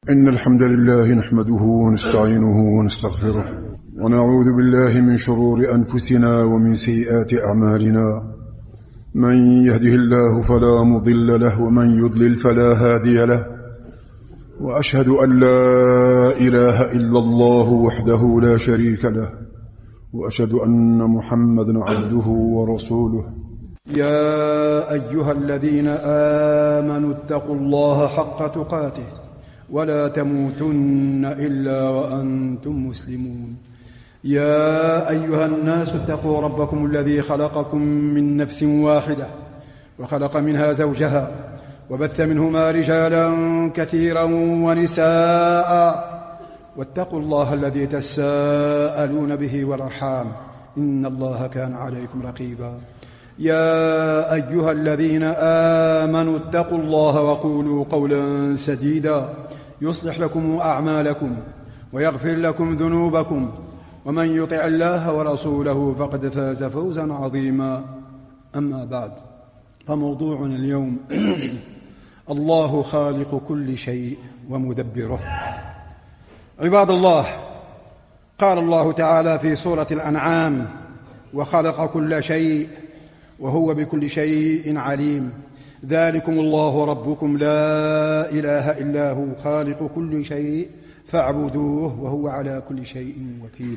إن الحمد لله نحمده ونستعينه ونستغفره ونعوذ بالله من شرور أنفسنا ومن سيئات أعمالنا. من يهده الله فلا مضل له ومن يضلل فلا هادي له، وأشهد أن لا إله إلا الله وحده لا شريك له، وأشهد أن محمدا عبده ورسوله. يا أيها الذين آمنوا اتقوا الله حق تقاته ولا تموتن إلا وأنتم مسلمون. يا أيها الناس اتقوا ربكم الذي خلقكم من نفس واحدة وخلق منها زوجها وبث منهما رجالا كثيرا ونساء، واتقوا الله الذي تساءلون به والأرحام إن الله كان عليكم رقيبا. يا أيها الذين آمنوا اتقوا الله وقولوا قولا سديدا يصلح لكم أعمالكم ويغفر لكم ذنوبكم، ومن يطع الله ورسوله فقد فاز فوزا عظيما. أما بعد، فموضوعنا اليوم الله خالق كل شيء ومدبره. عباد الله، قال الله تعالى في سورة الأنعام: وخلق كل شيء وهو بكل شيء عليم. ذلكم الله ربكم لا إله إلا هو خالق كل شيء فاعبدوه وهو على كل شيء وكيل.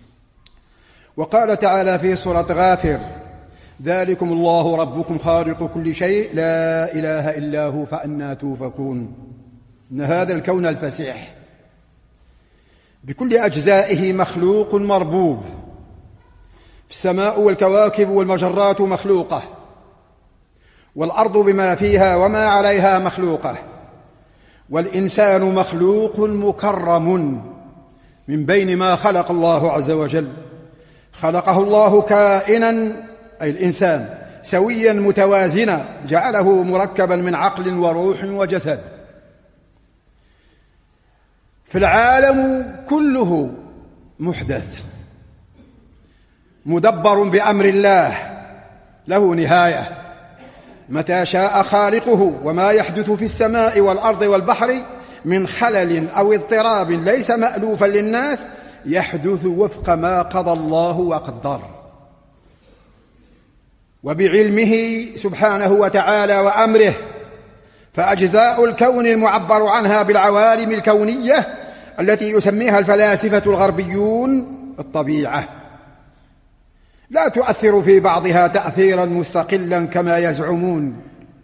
وقال تعالى في سورة غافر: ذلكم الله ربكم خالق كل شيء لا إله إلا هو فأنى توفكون. إن هذا الكون الفسيح بكل أجزائه مخلوق مربوب، في السماء والكواكب والمجرات مخلوقة، والأرض بما فيها وما عليها مخلوقة، والإنسان مخلوق مكرم من بين ما خلق الله عز وجل. خلقه الله كائنا، أي الإنسان، سويا متوازنا، جعله مركبا من عقل وروح وجسد. في العالم كله محدث مدبر بأمر الله، له نهاية متى شاء خالقه. وما يحدث في السماء والأرض والبحر من خلل أو اضطراب ليس مألوفا للناس يحدث وفق ما قضى الله وقدر، وبعلمه سبحانه وتعالى وأمره. فأجزاء الكون المعبر عنها بالعوالم الكونية التي يسميها الفلاسفة الغربيون الطبيعة لا تؤثر في بعضها تأثيرا مستقلا كما يزعمون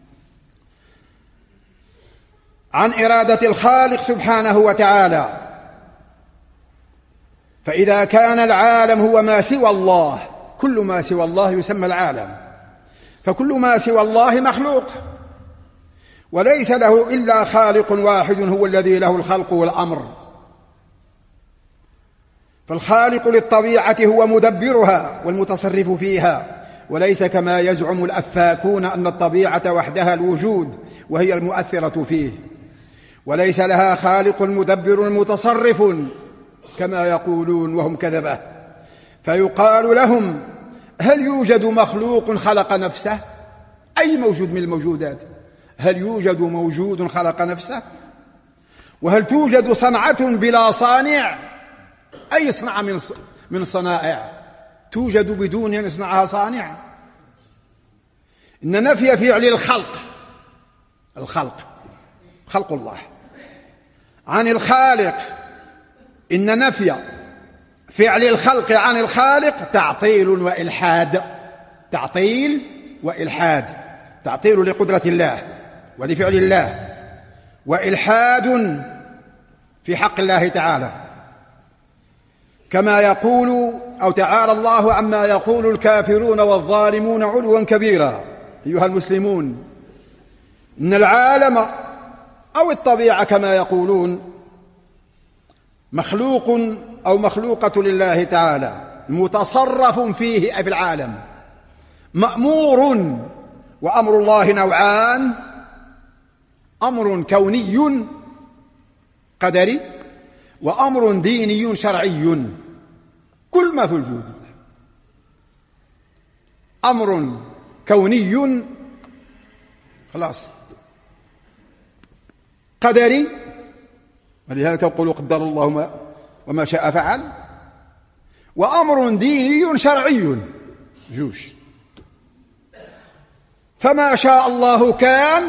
عن إرادة الخالق سبحانه وتعالى. فإذا كان العالم هو ما سوى الله، كل ما سوى الله يسمى العالم، فكل ما سوى الله مخلوق، وليس له إلا خالق واحد هو الذي له الخلق والأمر. فالخالق للطبيعة هو مدبرها والمتصرف فيها، وليس كما يزعم الأفاكون أن الطبيعة وحدها الوجود وهي المؤثرة فيه، وليس لها خالق مدبر متصرف كما يقولون وهم كذبة. فيقال لهم: هل يوجد مخلوق خلق نفسه؟ أي موجود من الموجودات؟ هل يوجد موجود خلق نفسه؟ وهل توجد صنعة بلا صانع؟ أي صنعة من صنائع توجد بدون أن يصنعها صانع؟ إن نفي فعل الخلق خلق الله عن الخالق، إن نفي فعل الخلق عن الخالق تعطيل وإلحاد. تعطيل لقدرة الله ولفعل الله، وإلحاد في حق الله تعالى، كما يقول أو تعالى الله عما يقول الكافرون والظالمون علوا كبيرا. أيها المسلمون، إن العالم أو الطبيعة كما يقولون مخلوق أو مخلوقة لله تعالى، متصرف فيه أي في العالم، مأمور. وأمر الله نوعان: أمر كوني قدري، وأمر ديني شرعي. كل ما في الوجود أمر كوني خلاص، قدري، وأمر ديني شرعي. كل ما في الوجود أمر كوني خلاص، قدري، وأمر ديني شرعي. كل ما في الوجود أمر كوني قدري، وأمر ديني شرعي. كل ما في الوجود أمر كوني خلاص، قدري، وأمر ديني شرعي. كل ما في الوجود أمر كوني ولهذا يقول قدر الله وما شاء فعل، وأمر ديني شرعي جوش. فما شاء الله كان،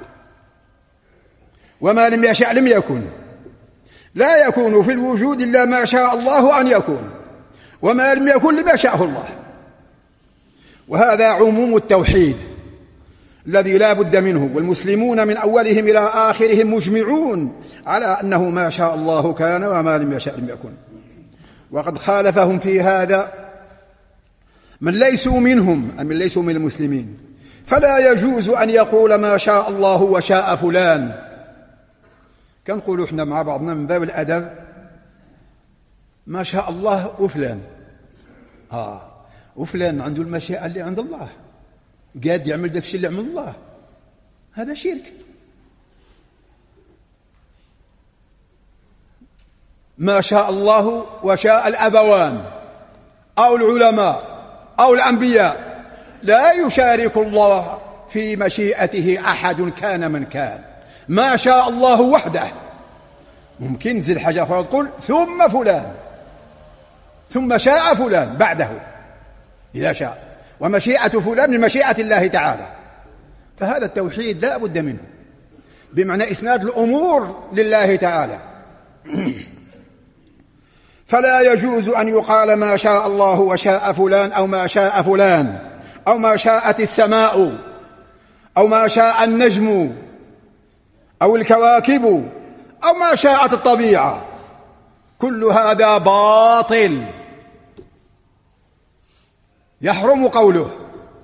وما لم يشأ لم يكن. لا يكون في الوجود إلا ما شاء الله أن يكون، وما لم يكن لم يشأه الله. وهذا عموم التوحيد الذي لا بد منه، والمسلمون من أولهم إلى آخرهم مجمعون على أنه ما شاء الله كان وما لم يشأ لم يكن. وقد خالفهم في هذا من ليسوا منهم، من ليسوا من المسلمين، فلا يجوز أن يقول ما شاء الله وشاء فلان. كنقولوا احنا مع بعضنا من باب الأدب ما شاء الله وفلان، وفلان عنده المشيئة اللي عند الله، قاد يعمل داك الشيء اللي عمل الله، هذا شرك. ما شاء الله وشاء الأبوان أو العلماء أو الأنبياء، لا يشارك الله في مشيئته أحد كان من كان. ما شاء الله وحده. ممكن نزيد حاجة أخرى تقول ثم فلان، ثم شاء فلان بعده إذا شاء، ومشيئة فلان من مشيئة الله تعالى. فهذا التوحيد لا بد منه، بمعنى إسناد الأمور لله تعالى. فلا يجوز أن يقال ما شاء الله وشاء فلان، أو ما شاء فلان، أو ما شاءت السماء، أو ما شاء النجم، أو الكواكب، أو ما شاءت الطبيعة. كل هذا باطل يحرم قوله.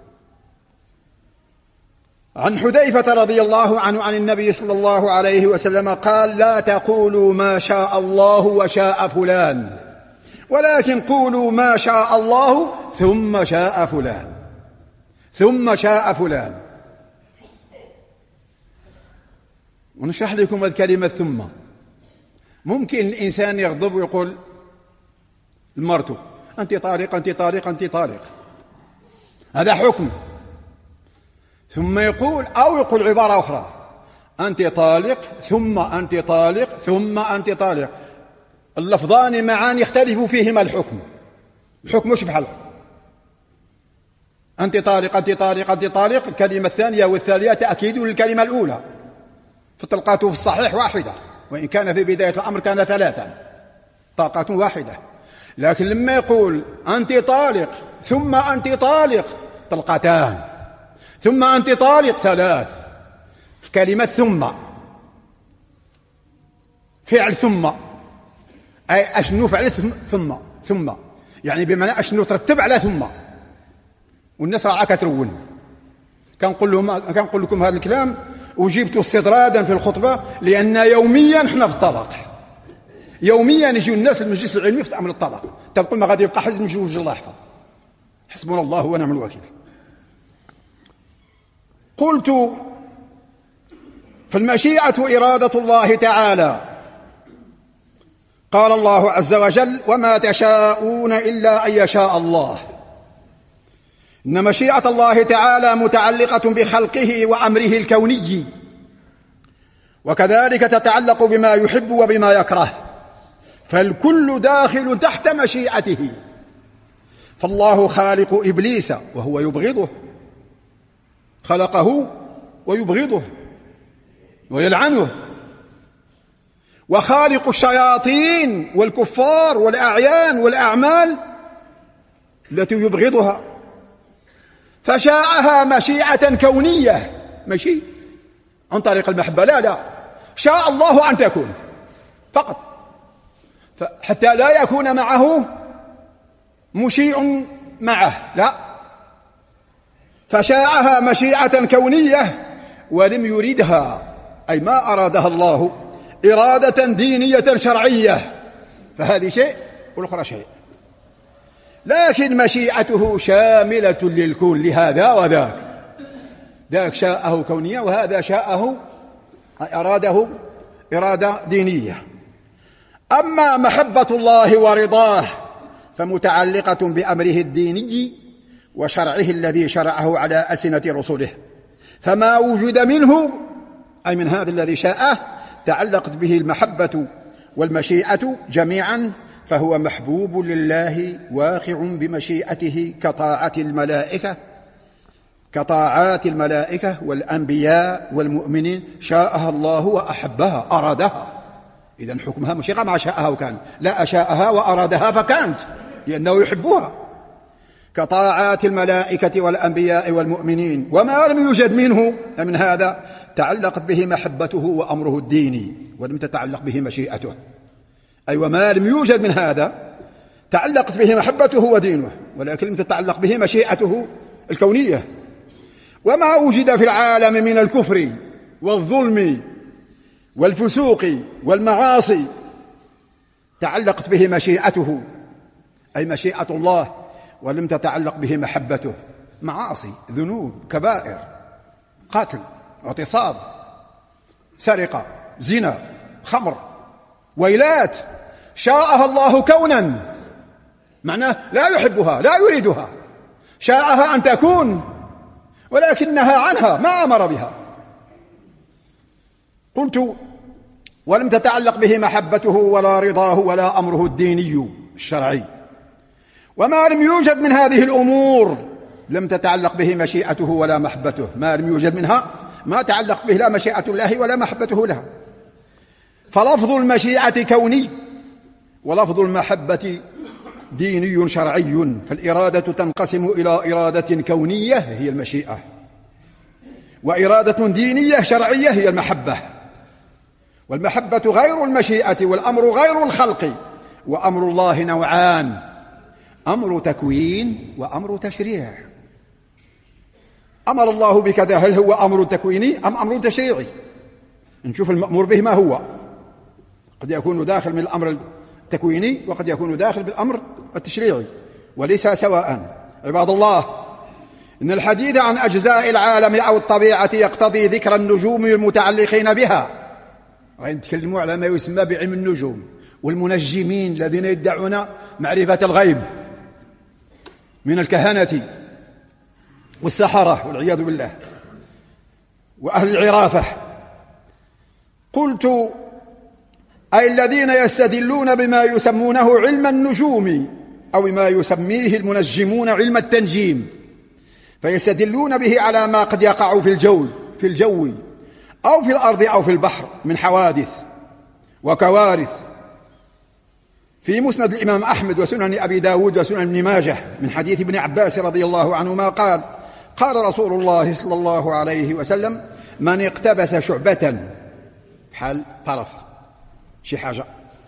عن حذيفة رضي الله عنه عن النبي صلى الله عليه وسلم قال: لا تقولوا ما شاء الله وشاء فلان، ولكن قولوا ما شاء الله ثم شاء فلان، ثم شاء فلان. ونشرح لكم الكلمة ثم. ممكن الإنسان يغضب ويقول لمرته: أنت طالق، أنت طالق، أنت طالق، هذا حكم. ثم يقول، أو يقول عبارة أخرى: أنت طالق ثم أنت طالق ثم أنت طالق. اللفظان معان يختلف فيهما الحكم. الحكم مش بحال أنت طالق، أنت طالق، أنت طالق. الكلمة الثانية والثالثة تأكيد للكلمة الأولى، فطلقاته في الصحيح واحدة، وإن كان في بداية الأمر كان ثلاثا، طاقة واحدة. لكن لما يقول أنت طالق ثم أنت طالق، طلقتان، ثم أنت طالق، ثلاث. في كلمة ثم، فعل ثم، أي أشنو فعل ثم يعني بمعنى أشنو ترتب على ثم. والناس راعى كترون. كنقول لكم هذا الكلام وجبت استطرادا في الخطبة، لأن يوميا احنا في الطلاق، يوميا يجيو الناس المجلس العلمي في أمر الطلاق. تقول ما غادي يبقى حزب مجوج، الله يحفظ، حسبنا الله ونعم الوكيل. قلت: فالمشيئة إرادة الله تعالى. قال الله عز وجل: وما تشاءون إلا أن يشاء الله. إن مشيئة الله تعالى متعلقة بخلقه وأمره الكوني، وكذلك تتعلق بما يحب وبما يكره، فالكل داخل تحت مشيئته. فالله خالق إبليس وهو يبغضه، خلقه ويبغضه ويلعنه، وخالق الشياطين والكفار والأعيان والأعمال التي يبغضها، فشاءها مشيئة كونية، ماشي عن طريق المحبة، لا شاء الله أن تكون فقط، حتى لا يكون معه مشيع معه، لا، فشاءها مشيئة كونية ولم يردها، أي ما أرادها الله إرادة دينية شرعية، فهذه شيء والأخرى شيء. لكن مشيئته شاملة للكون، لهذا وذاك، ذاك شاءه كونية وهذا شاءه أراده إرادة دينية. أما محبة الله ورضاه فمتعلقة بأمره الديني وشرعه الذي شرعه على ألسنة رسله، فما وجد منه أي من هذا الذي شاءه تعلقت به المحبة والمشيئة جميعا فهو محبوب لله واقع بمشيئته كطاعات الملائكة والأنبياء والمؤمنين شاءها الله وأحبها أرادها. إذن حكمها مشيئة مع شاءها وكان، لا أشاءها وأرادها فكانت لأنه يحبها. كطاعات الملائكة والأنبياء والمؤمنين، وما لم يوجد منه من هذا تعلقت به محبته وأمره الديني ولم تتعلق به مشيئته. أي وما لم يوجد من هذا تعلقت به محبته ودينه ولكن لم تتعلق به مشيئته الكونية. وما وجد في العالم من الكفر والظلم والفسوق والمعاصي تعلقت به مشيئته أي مشيئة الله ولم تتعلق به محبته. معاصي، ذنوب، كبائر، قتل، اغتصاب، سرقة، زنا، خمر، ويلات، شاءها الله كونا، معناه لا يحبها لا يريدها، شاءها أن تكون ولكنها عنها ما أمر بها. قلت ولم تتعلق به محبته ولا رضاه ولا أمره الديني الشرعي. وما لم يوجد من هذه الأمور لم تتعلق به مشيئته ولا محبته. ما لم يوجد منها ما تعلق به لا مشيئة الله ولا محبته لها. فلفظ المشيئة كوني ولفظ المحبة ديني شرعي. فالإرادة تنقسم إلى إرادة كونية هي المشيئة، وإرادة دينية شرعية هي المحبة. والمحبة غير المشيئة والأمر غير الخلق. وأمر الله نوعان: أمر تكوين وأمر تشريع. أمر الله بكذا، هل هو أمر تكويني أم أمر تشريعي؟ نشوف المأمور به ما هو. قد يكون داخل من الأمر التكويني وقد يكون داخل بالأمر التشريعي وليس سواء. عباد الله، إن الحديث عن أجزاء العالم أو الطبيعة يقتضي ذكر النجوم المتعلقين بها. نتكلموا على ما يسمى بعلم النجوم والمنجمين الذين يدعون معرفة الغيب من الكهنة والسحرة والعياذ بالله وأهل العرافة. قلت أي الذين يستدلون بما يسمونه علم النجوم أو ما يسميه المنجمون علم التنجيم، فيستدلون به على ما قد يقع في الجو أو في الأرض أو في البحر من حوادث وكوارث. في مسند الإمام أحمد وسنن أبي داود وسنن ابن ماجه من حديث ابن عباس رضي الله عنهما قال: قال رسول الله صلى الله عليه وسلم: من اقتبس شعبة، بحال طرف شي حاجة،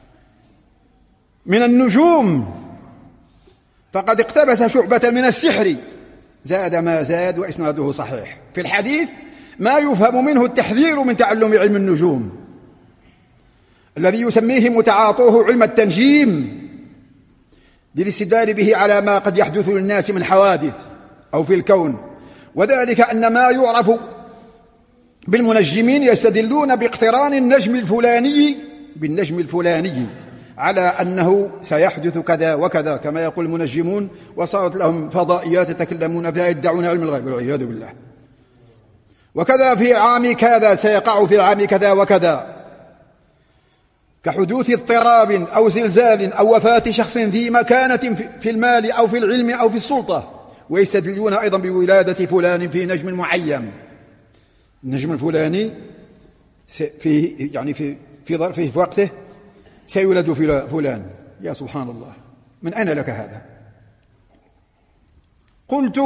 من النجوم فقد اقتبس شعبة من السحر، زاد ما زاد وإسناده صحيح. في الحديث ما يفهم منه التحذير من تعلم علم النجوم الذي يسميه متعاطوه علم التنجيم للاستدلال به على ما قد يحدث للناس من حوادث أو في الكون. وذلك أن ما يعرف بالمنجمين يستدلون باقتران النجم الفلاني بالنجم الفلاني على أنه سيحدث كذا وكذا كما يقول المنجمون، وصارت لهم فضائيات يتكلمون فيها يدعون علم الغيب والعياذ بالله. وكذا في عام كذا سيقع في عام كذا وكذا، كحدوث اضطراب أو زلزال أو وفاة شخص ذي مكانة في المال أو في العلم أو في السلطة. ويستدلون أيضا بولادة فلان في نجم معين، النجم الفلاني في وقته سيولد فلان. يا سبحان الله، من أين لك هذا؟ قلت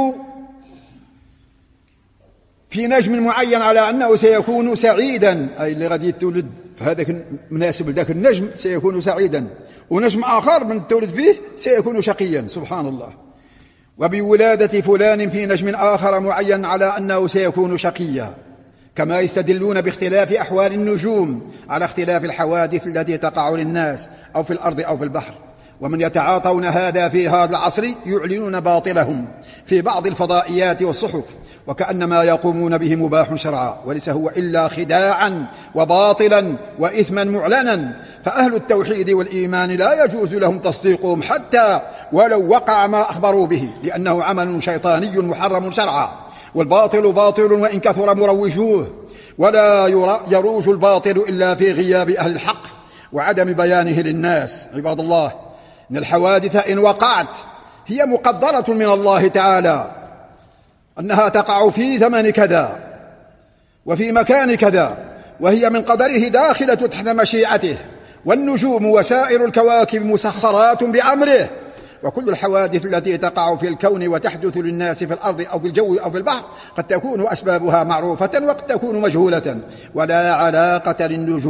في نجم معين على أنه سيكون سعيدا، أي اللي غادي يتولد فهذا مناسب لذاك النجم سيكون سعيدا، ونجم آخر من تولد فيه سيكون شقيا. سبحان الله. وبولادة فلان في نجم آخر معين على أنه سيكون شقيا. كما يستدلون باختلاف أحوال النجوم على اختلاف الحوادث التي تقع للناس أو في الأرض أو في البحر. ومن يتعاطون هذا في هذا العصر يعلنون باطلهم في بعض الفضائيات والصحف، وكأن ما يقومون به مباح شرعا، وليس هو إلا خداعا وباطلا وإثما معلنا. فأهل التوحيد والإيمان لا يجوز لهم تصديقهم حتى ولو وقع ما أخبروا به، لأنه عمل شيطاني محرم شرعا، والباطل باطل وإن كثر مروجوه. ولا يروج الباطل إلا في غياب أهل الحق وعدم بيانه للناس. عباد الله، إن الحوادث إن وقعت هي مقدرة من الله تعالى أنها تقع في زمن كذا وفي مكان كذا، وهي من قدره داخلة تحت مشيئته، والنجوم وسائر الكواكب مسخرات بأمره. وكل الحوادث التي تقع في الكون وتحدث للناس في الأرض أو في الجو أو في البحر قد تكون أسبابها معروفة وقد تكون مجهولة، ولا علاقة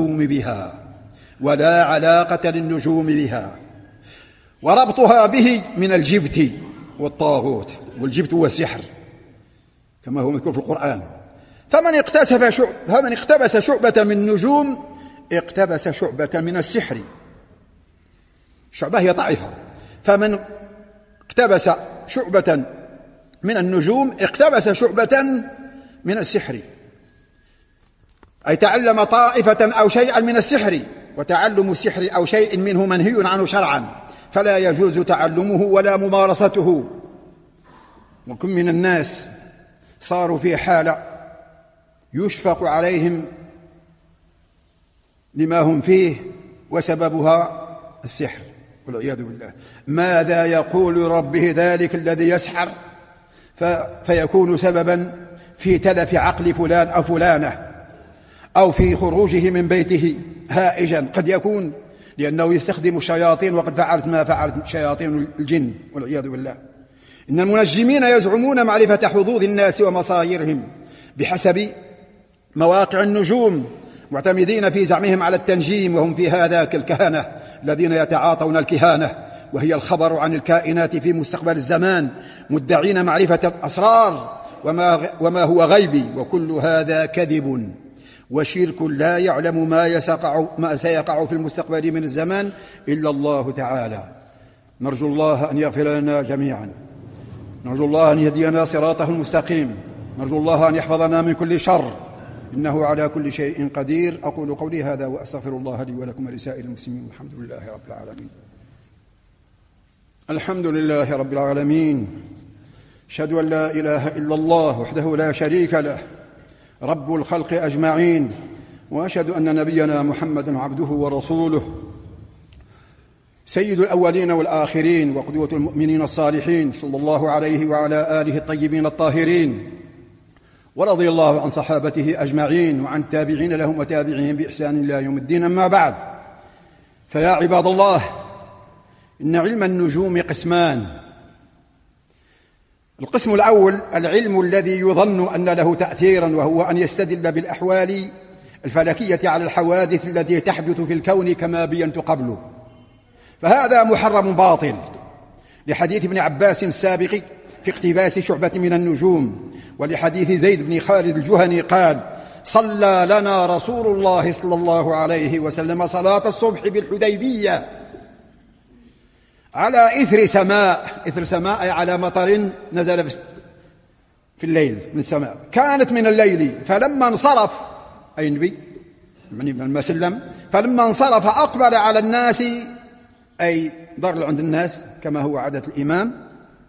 للنجوم بها وربطها به من الجبت والطاغوت، والجبت هو السحر كما هو مذكور في القرآن. فمن اقتبس شعبة من النجوم اقتبس شعبة من السحر. شعبة هي طائفة، فمن اقتبس شعبة من النجوم اقتبس شعبة من السحر، أي تعلم طائفة أو شيئا من السحر. وتعلم السحر أو شيء منه منهي عنه شرعا، فلا يجوز تعلمه ولا ممارسته. وكم من الناس صاروا في حالة يشفق عليهم لما هم فيه وسببها السحر والعياذ بالله. ماذا يقول ربه ذلك الذي يسحر فيكون سببا في تلف عقل فلان أو فلانة، أو في خروجه من بيته هائجا، قد يكون لأنه يستخدم الشياطين، وقد فعلت ما فعلت شياطين الجن والعياذ بالله. إن المنجمين يزعمون معرفة حظوظ الناس ومصائرهم بحسب مواقع النجوم، معتمدين في زعمهم على التنجيم، وهم في هذا كالكهنة الذين يتعاطون الكهانة، وهي الخبر عن الكائنات في مستقبل الزمان، مدعين معرفة الأسرار وما هو غيبي. وكل هذا كذب وشرك، لا يعلم ما سيقع في المستقبل من الزمان إلا الله تعالى. نرجو الله أن يغفر لنا جميعا، نرجو الله أن يهدينا صراطه المستقيم، نرجو الله أن يحفظنا من كل شر، إنه على كل شيء قدير. أقول قولي هذا وأستغفر الله لي ولكم ولسائر المسلمين، الحمد لله رب العالمين. الحمد لله رب العالمين، أشهد أن لا إله إلا الله وحده لا شريك له رب الخلق أجمعين، وأشهد أن نبينا محمدا عبده ورسوله سيد الأولين والآخرين وقدوة المؤمنين الصالحين، صلى الله عليه وعلى آله الطيبين الطاهرين، ورضي الله عن صحابته أجمعين وعن التابعين لهم وتابعهم بإحسان إلى يوم الدين. أما بعد، فيا عباد الله، إن علم النجوم قسمان. القسم الأول العلم الذي يظن أن له تأثيرا، وهو أن يستدل بالأحوال الفلكية على الحوادث التي تحدث في الكون كما بينت قبله، فهذا محرم باطل، لحديث ابن عباس السابق في اقتباس شعبة من النجوم، ولحديث زيد بن خالد الجهني قال: صلى لنا رسول الله صلى الله عليه وسلم صلاة الصبح بالحديبية على إثر سماء أي على مطر نزل في الليل من السماء، كانت من الليل، فلما انصرف أي النبي يعني لما سلم، فلما انصرف أقبل على الناس أي ضرل عند الناس كما هو عادة الإمام،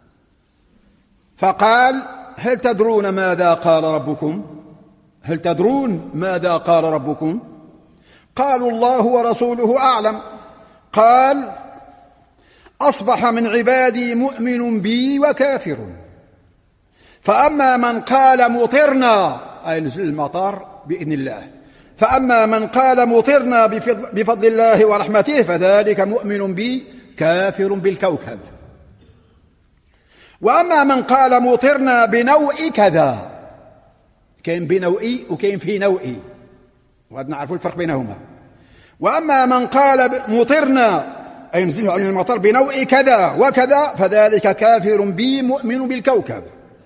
فقال: هل تدرون ماذا قال ربكم؟ هل تدرون ماذا قال ربكم؟ قالوا: الله ورسوله أعلم. قال: أصبح من عبادي مؤمن بي وكافر، فأما من قال مطرنا أي نزل المطر بإذن الله، فأما من قال مطرنا بفضل الله ورحمته فذلك مؤمن بي كافر بالكوكب، وأما من قال مطرنا بنوء كذا، كاين بنوء وكاين في نوء، وهذا نعرف الفرق بينهما. وأما من قال مطرنا أي ينزل علينا المطر بنوء كذا وكذا فذلك كافر بي مؤمن بالكوكب.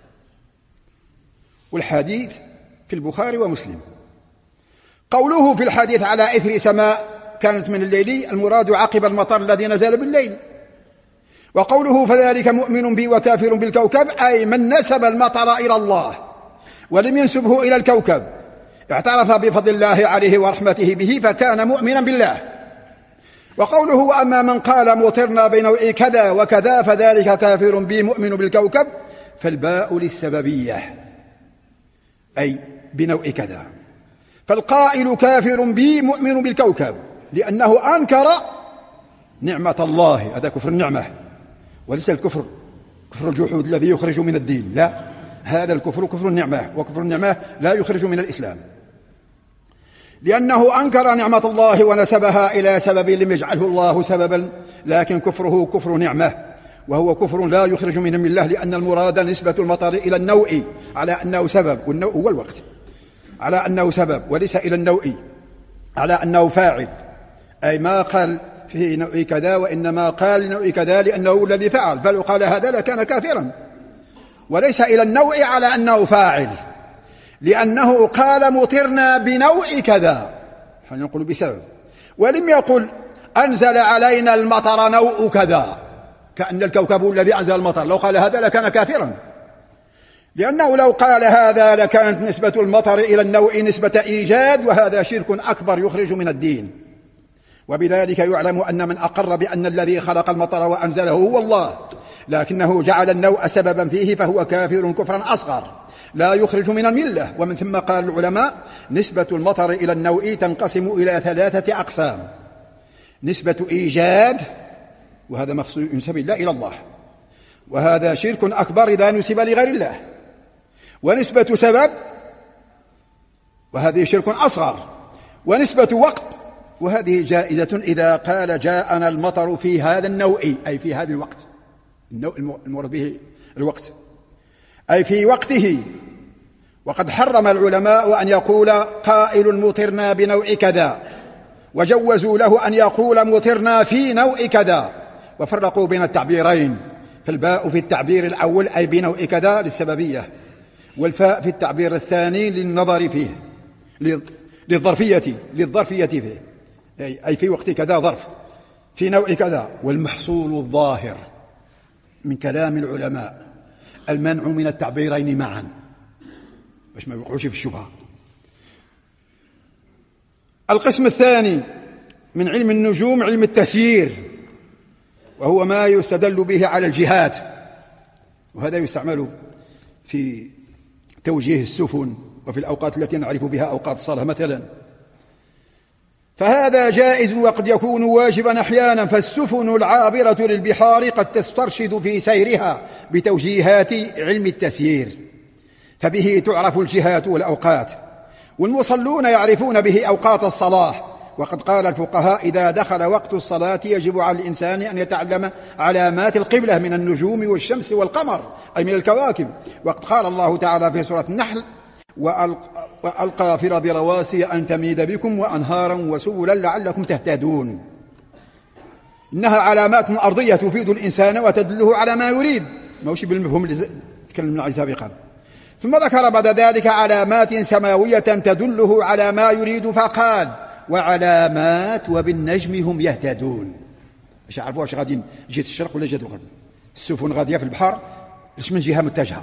والحديث في البخاري ومسلم. قوله في الحديث على إثر سماء كانت من الليل، المراد عقب المطر الذي نزل بالليل. وقوله فذلك مؤمن بي وكافر بالكوكب أي من نسب المطر إلى الله ولم ينسبه إلى الكوكب، اعترف بفضل الله عليه ورحمته به فكان مؤمنا بالله. وقوله وأما من قال مطرنا بنوء كذا وكذا فذلك كافر بي مؤمن بالكوكب، فالباء للسببية أي بنوء كذا. فالقائل كافر بي مؤمن بالكوكب، لأنه أنكر نعمة الله، هذا كفر النعمة، وليس الكفر كفر الجحود الذي يخرج من الدين، لا، هذا الكفر كفر النعمة، وكفر النعمة لا يخرج من الإسلام، لأنه أنكر نعمة الله ونسبها إلى سبب لم يجعله الله سببا، لكن كفره كفر نعمة، وهو كفر لا يخرج من الملة، لأن المراد نسبة المطر إلى النوء على أنه سبب، والنوء هو الوقت، على أنه سبب، وليس إلى النوء على أنه فاعل، أي ما قال في نوء كذا، وإنما قال لنوء كذا لأنه الذي فعل، فلو قال هذا لكان كافرا، وليس إلى النوء على أنه فاعل، لأنه قال مطرنا بنوء كذا، نقول بسبب، ولم يقل أنزل علينا المطر نوء كذا، كأن الكوكب الذي أنزل المطر، لو قال هذا لكان كافرا، لأنه لو قال هذا لكانت نسبة المطر إلى النوء نسبة إيجاد، وهذا شرك أكبر يخرج من الدين. وبذلك يعلم أن من أقر بأن الذي خلق المطر وأنزله هو الله، لكنه جعل النوء سببا فيه، فهو كافر كفرا أصغر لا يخرج من الملة. ومن ثم قال العلماء نسبة المطر إلى النوء تنقسم إلى 3 أقسام: نسبة إيجاد، وهذا مخصوص ينسب الله إلى الله، وهذا شرك أكبر إذا نسب لغير الله، ونسبة سبب، وهذه شرك أصغر، ونسبة وقت، وهذه جائزة إذا قال جاءنا المطر في هذا النوء، أي في هذا الوقت، النوء المراد به الوقت، أي في وقته. وقد حرم العلماء أن يقول قائل مطرنا بنوء كذا، وجوزوا له أن يقول مطرنا في نوء كذا، وفرقوا بين التعبيرين، فالباء في التعبير الأول أي بنوء كذا للسببية، والفاء في التعبير الثاني للنظر فيه، للظرفية فيه، أي في وقت كذا ظرف، في نوء كذا. والمحصول الظاهر من كلام العلماء المنع من التعبيرين معا، باش ما يوقعوش في الشبهة. القسم الثاني من علم النجوم علم التسيير، وهو ما يستدل به على الجهات، وهذا يستعمل في توجيه السفن وفي الأوقات التي نعرف بها أوقات الصلاة مثلا، فهذا جائز وقد يكون واجبا أحيانا، فالسفن العابرة للبحار قد تسترشد في سيرها بتوجيهات علم التسيير، فبه تعرف الجهات والأوقات، والمصلون يعرفون به أوقات الصلاة. وقد قال الفقهاء إذا دخل وقت الصلاة يجب على الإنسان أن يتعلم علامات القبلة من النجوم والشمس والقمر، أي من الكواكب. وقد قال الله تعالى في سورة النحل وألقى في الأرض رواسي أن تميد بكم وأنهارا وسبلا لعلكم تهتدون. إنها علامات أرضية تفيد الإنسان وتدله على ما يريد، ما وش بالمفهوم اللي تكلمنا عنه سابقا. ثم ذكر بعد ذلك علامات سماوية تدله على ما يريد، فقال وعلامات وبالنجم هم يهتدون. باش يعرفوا واش غادي جهة الشرق ولا جهة الغرب. السفن غادية في البحر ايش من جهة متجهة،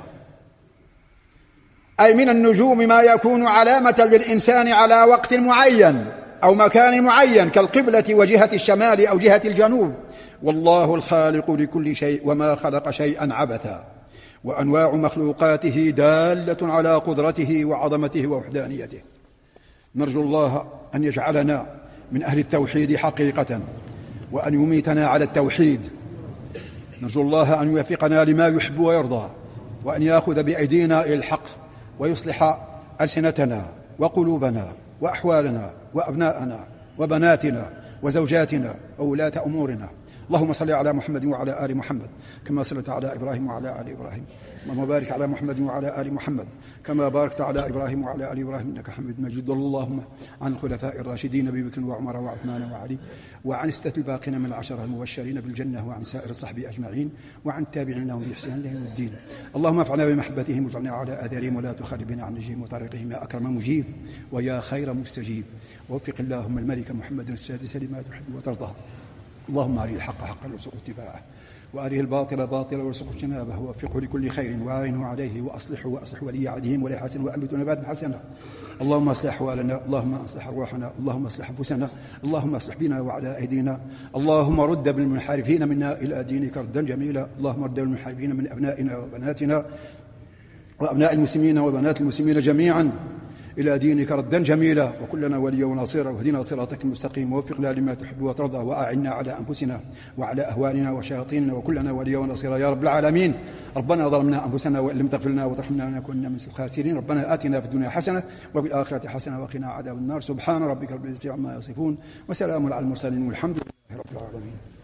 أي من النجوم ما يكون علامة للإنسان على وقت معين أو مكان معين، كالقبلة وجهة الشمال أو جهة الجنوب. والله الخالق لكل شيء وما خلق شيئا عبثا، وأنواع مخلوقاته دالة على قدرته وعظمته ووحدانيته. نرجو الله أن يجعلنا من أهل التوحيد حقيقة، وأن يميتنا على التوحيد. نرجو الله أن يوفقنا لما يحب ويرضى، وأن يأخذ بأيدينا إلى الحق، ويصلح ألسنتنا وقلوبنا وأحوالنا وأبناءنا وبناتنا وزوجاتنا وولاة أمورنا. اللهم صل على محمد وعلى آل محمد كما صليت على إبراهيم وعلى آل إبراهيم، اللهم بارك على محمد وعلى آل محمد كما باركت على إبراهيم وعلى آل إبراهيم إنك حميد مجيد. اللهم عن الخلفاء الراشدين أبي بكر وعمر وعثمان وعلي، وعن الستة الباقين من العشرة المبشرين بالجنة، وعن سائر الصحب أجمعين، وعن التابعين لهم بإحسان إلى يوم الدين. اللهم انفعنا بمحبتهم واجعلنا على آثارهم، ولا تخلي بنا عن نهجهم وطريقهم يا أكرم مجيب ويا خير مستجيب. ووفق اللهم الملك محمد السادس لما تحب وترضى. اللهم أريه الحق حقا وارزقه اتباعه، وأريه الباطل باطلا وارزقه اجتنابه، ووفقه لكل خير وأعينه عليه، وأصلح ولي عهدهم ولا حسن وأنبت نباتا حسنا. اللهم أصلح أحوالنا، اللهم أصلح أرواحنا، اللهم أصلح أنفسنا، اللهم أصلح بنا وعلى أيدينا. اللهم رد بالمنحرفين منا إلى دينك ردا جميلا. اللهم رد بالمنحرفين من أبنائنا وبناتنا وأبناء المسلمين وبنات المسلمين جميعا إلى دينك ردا جميلا، وكلنا وليا ونصيرا، واهدنا صراطك المستقيم، ووفقنا لما تحب وترضى، وأعنا على أنفسنا وعلى أهوالنا وشياطيننا، وكلنا وليا ونصيرا يا رب العالمين. ربنا ظلمنا أنفسنا وإن لم تغفر لنا وترحمنا لنكونن من الخاسرين. ربنا آتنا في الدنيا حسنة وفي الآخرة حسنة وقنا عذاب النار. سبحان ربك رب العزة عما يصفون، وسلام على المرسلين، والحمد لله رب العالمين.